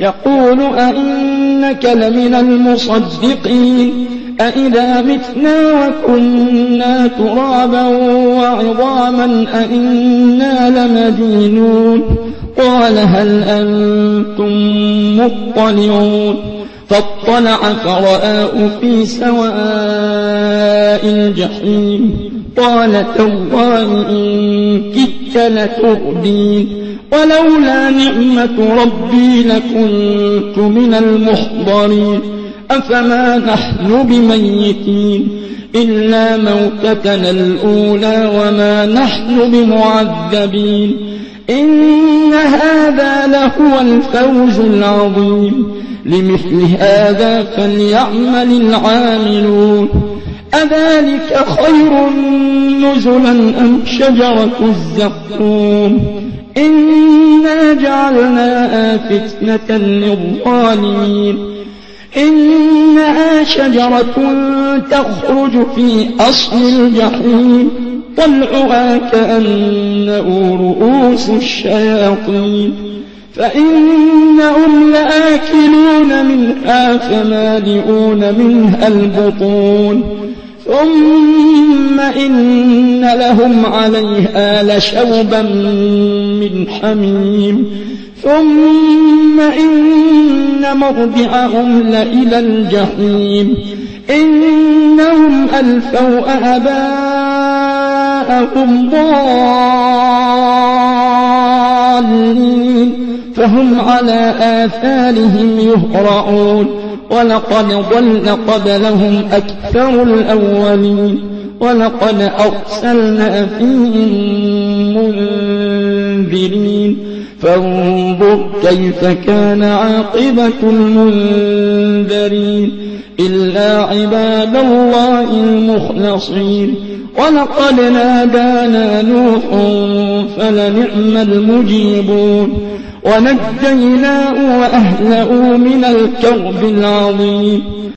يقول أئنك لمن المصدقين أئذا متنا وكنا ترابا وعظاما أئنا لمدينون قال هل أنتم مطلعون فاطلع فرآه في سواء الجحيم قال تالله إن كدت لتردين ولولا نعمة ربي لكنت من المحضرين أفما نحن بميتين إلا موتتنا الأولى وما نحن بمعذبين إن هذا لهو الفوز العظيم لمثل هذا فليعمل العاملون أذلك خير نزلا أم شجرة الزقوم إنا جعلناها فتنة للظالمين إنها شجرة تخرج في أصل الجحيم طلعها كأنه رؤوس الشياطين فإنهم لآكلون منها فمالئون منها البطون ثم إن لهم عليها لشوبا من حميم ثم إن مرجعهم لإلى الجحيم إنهم ألفوا آباءهم ضالين فهم على آثارهم يهرعون ولقد ضل قبلهم أكثر الأولين ولقد أرسلنا فيهم منذرين فانظر كيف كان عاقبة المنذرين إلا عباد الله المخلصين ولقد نادانا نوح فلنعم المجيبون ونجيناه وأهله من الكرب العظيم